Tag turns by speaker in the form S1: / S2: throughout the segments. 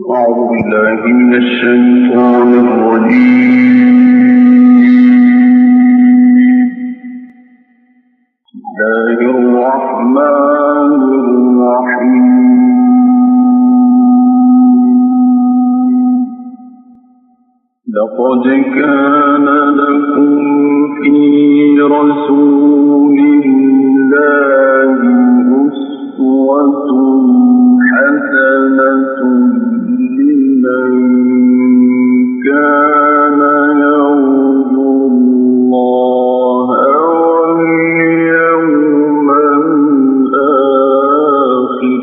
S1: أعوذ بالله من الشيطان الرجيم. بسم الله الرحمن الرحيم. لقد كان لكم في رسول الله أسوة حسنة لمن كان يرجو الله واليوم الآخر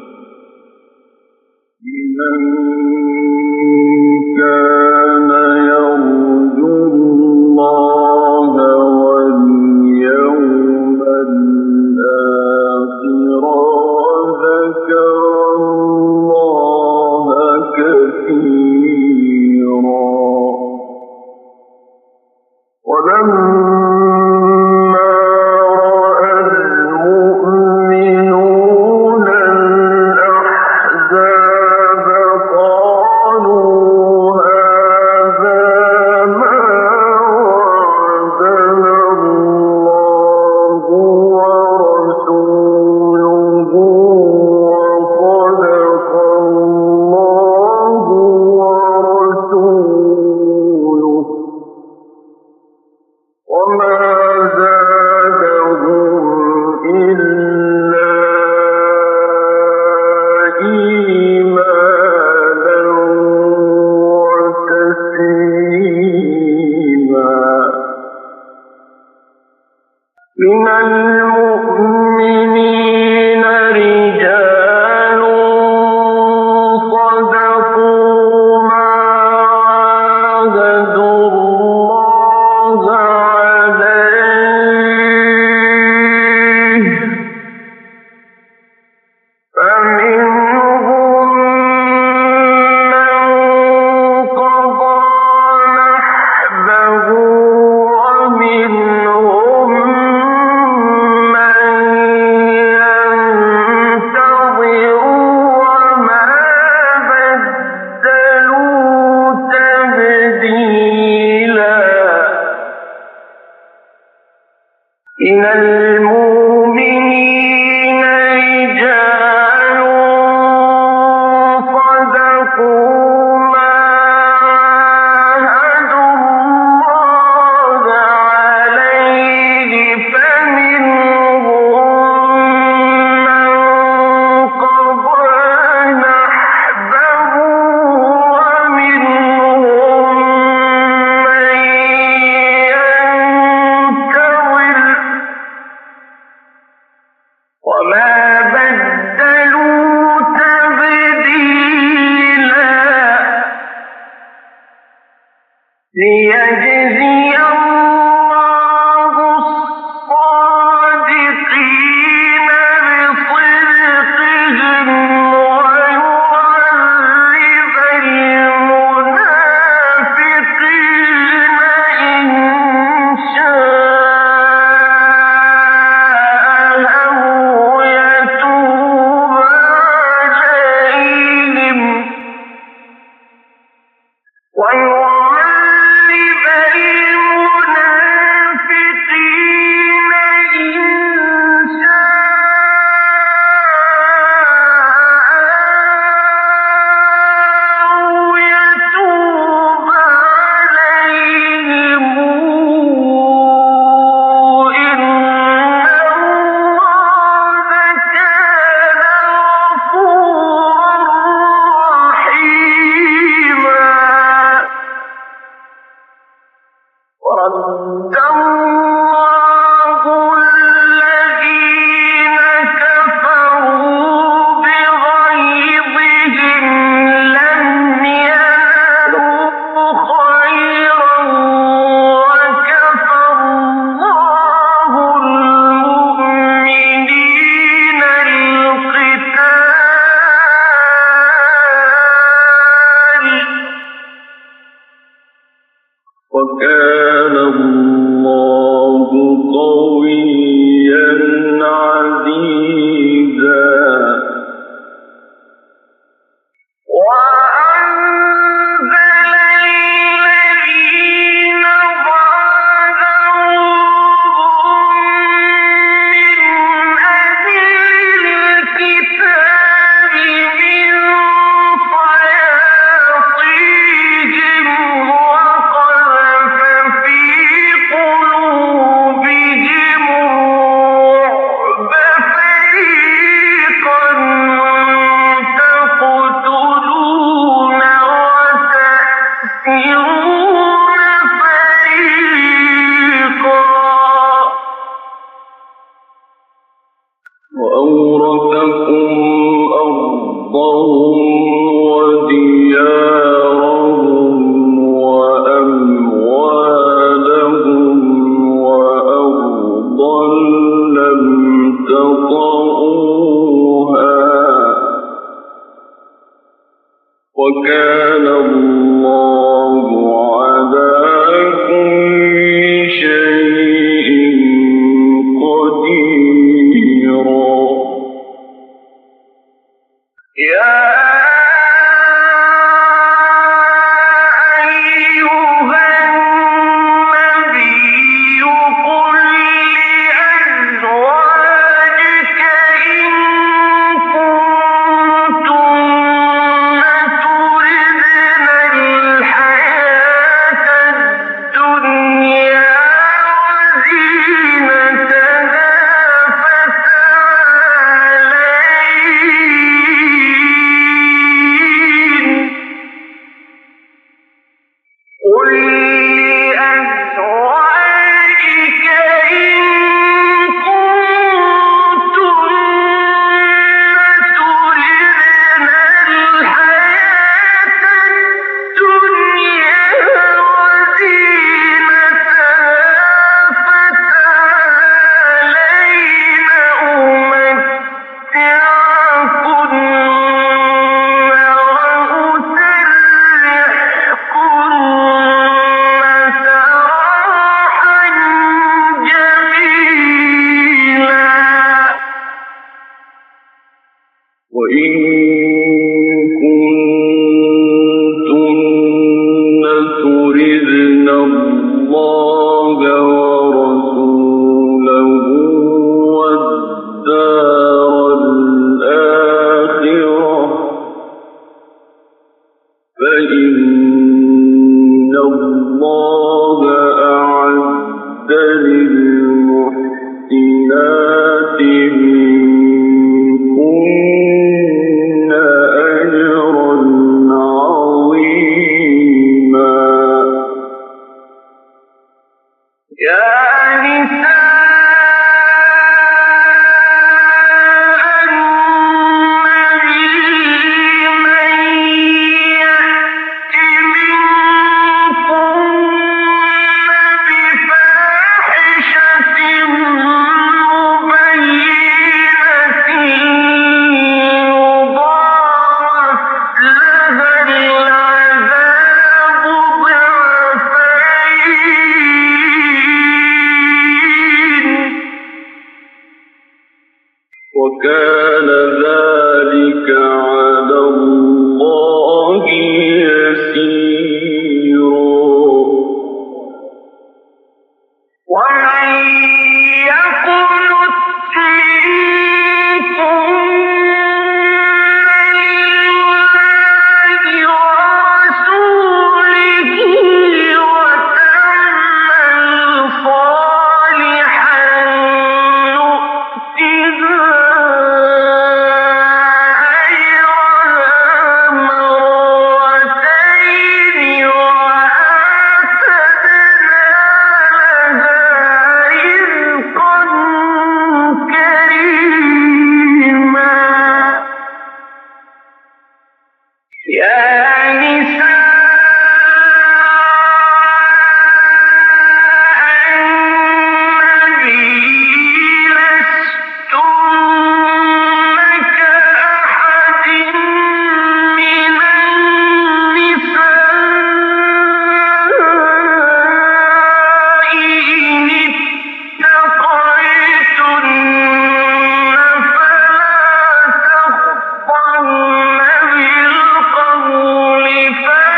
S1: من المؤمنين رجال صدقوا ما عاهدوا الله عليه فمنهم من قضى نحبه ومنهم من المؤمنين رجال صدقوا ما عاهدوا الله عليه فمنهم من قضى نحبه ومنهم من ينتظر وما بدلوا تبديلا ليجزي الله الصادقين بصدقهم ويعذب المنافقين إن شاء ورد الله الذين كفروا بغيظهم لم ينالوا خيرا وكفى الله المؤمنين القتال وكان الله قويا عزيزا. وكان الله على كل شيء قديرا. وكان ذلك على الله يسيرا. ومن يقنت منكم لله ورسوله وتعمل صالحا نؤتها فلا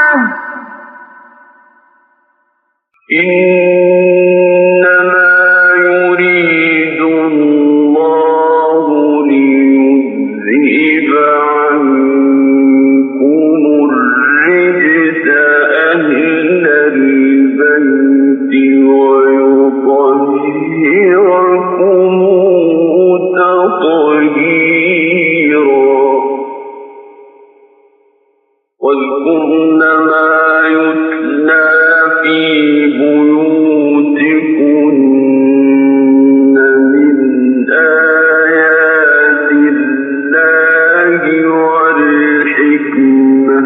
S1: إنما يريد الله ليذهب عنكم الرجس أهل البيت ويطهركم تطهيرا واذكرن ما يتلى في بيوتكن من آيات الله والحكمة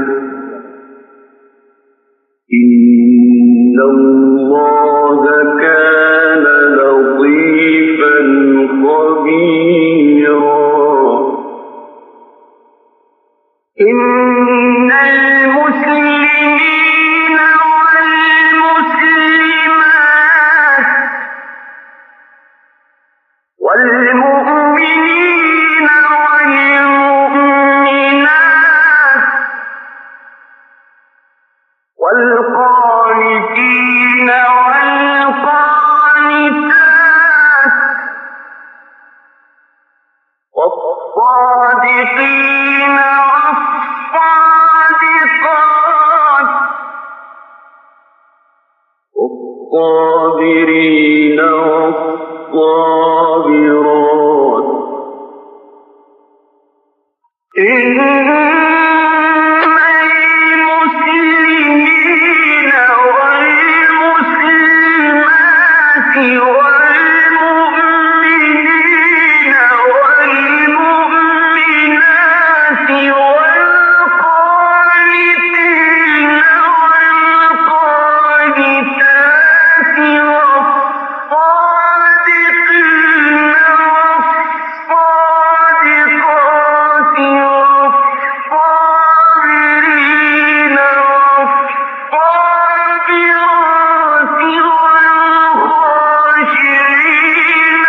S1: إن الله كان لطيفا خبيرا إن المسلمين والمسلمات والمؤمنين والمؤمنات والقانتين والقانتات والصادقين والصادقات والصابرين والصابرات إن المسلمين والمسلمات والمؤمنين والمؤمنات والقانتين والقانتات والصادقين والصادقات والصابرين والصابرات والخاشعين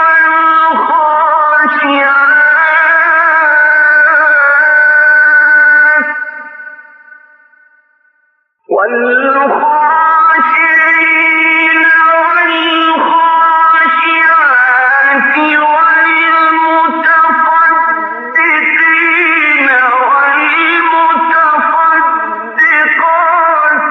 S1: والخاشعين والخاشعات والمتصدقين والمتصدقات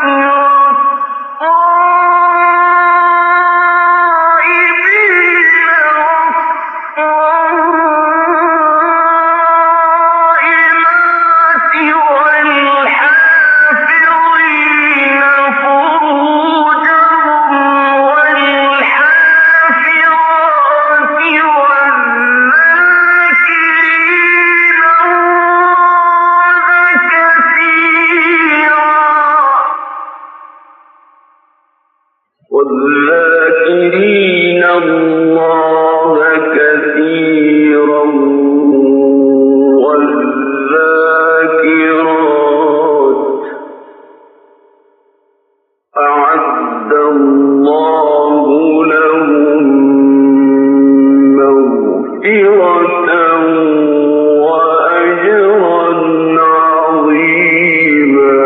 S1: والذاكرين الله كثيرا والذاكرات أعد الله لهم مغفرة وأجرا عظيما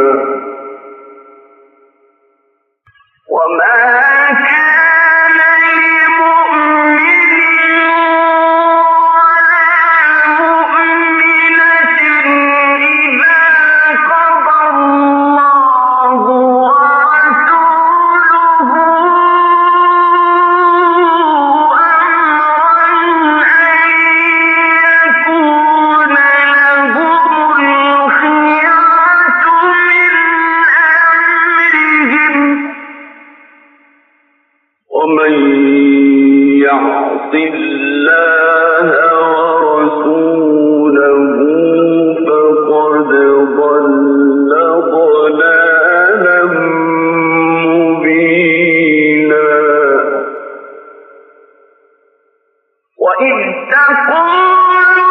S1: وما كان لمؤمن ولا مؤمنة إذا قضى الله ورسوله ومن يعص الله ورسوله فقد ضل ضلالا مبينا وإذ تقول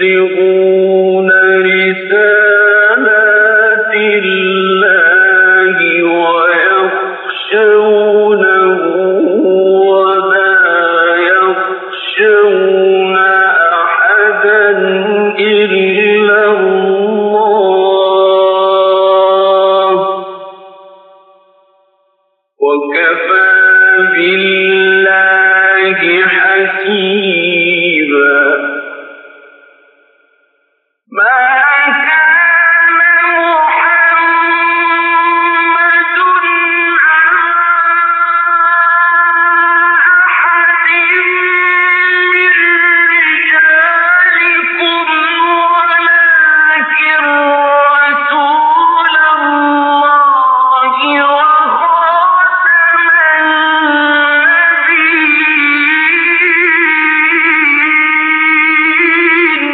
S1: يبلغون رسالات الله ويخشونه ولا يخشون أحدا إلا الله وكفى بالله حسيبا. ما كان محمد أحد من رجالكم ولكن رسول الله وخاتم النبيين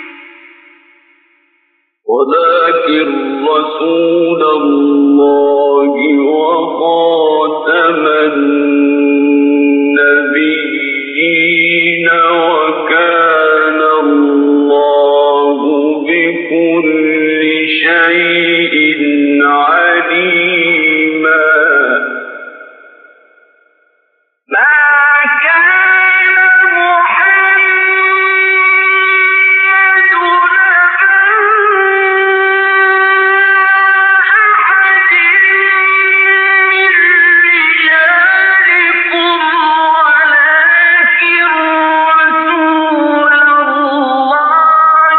S1: ولكن رسول الله وخاتم النبيين وكان الله بكل شيء عليما. ما كان محمد أحد من رجالكم ولكن رسول الله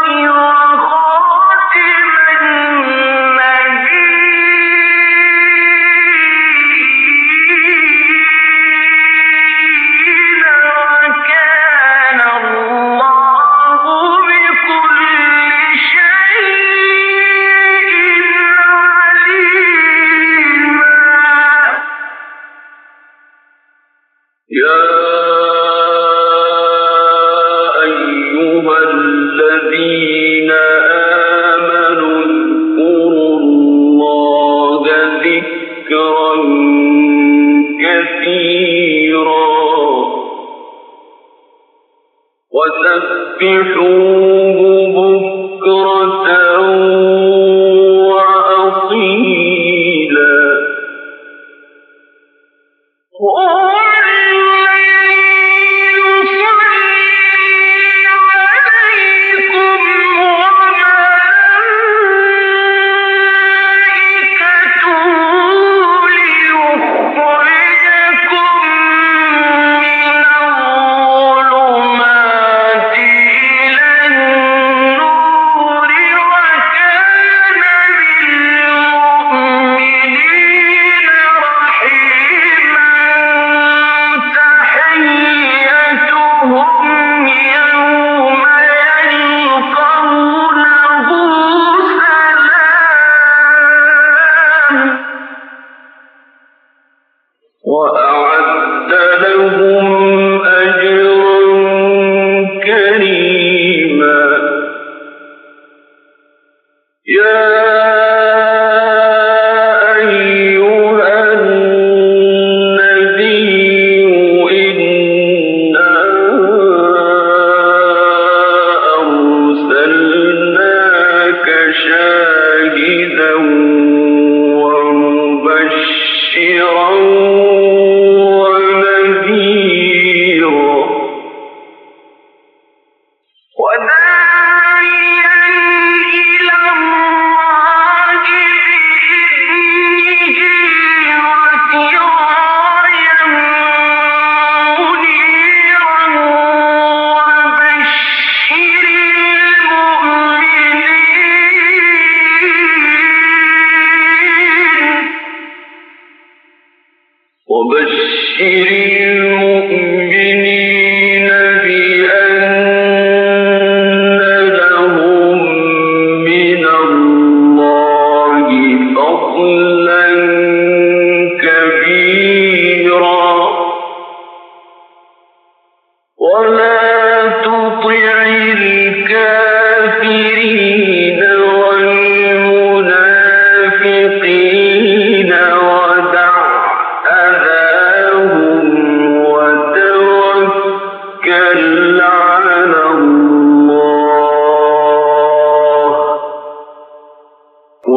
S1: وخاتم النبيين وكان الله بكل شيء عليما. يا أيها الذين آمنوا اذكروا الله ذكرا كثيرا وسبحوه بكرة وأصيلا. هو الذي يصلي عليكم وملائكته ليخرجكم من الظلمات إلى النور وكان بالمؤمنين رحيما. تحيتهم يوم يلقونه سلام وأعد لهم أجرا كريما. يا أيها النبي إنا أرسلناك شاهدا ومبشرا ونذيرا وداعيا إلى الله بإذنه وسراجا منيرا وبشر المؤمنين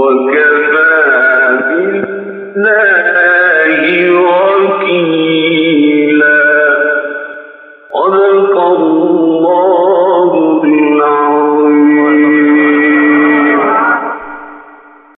S1: وكذلك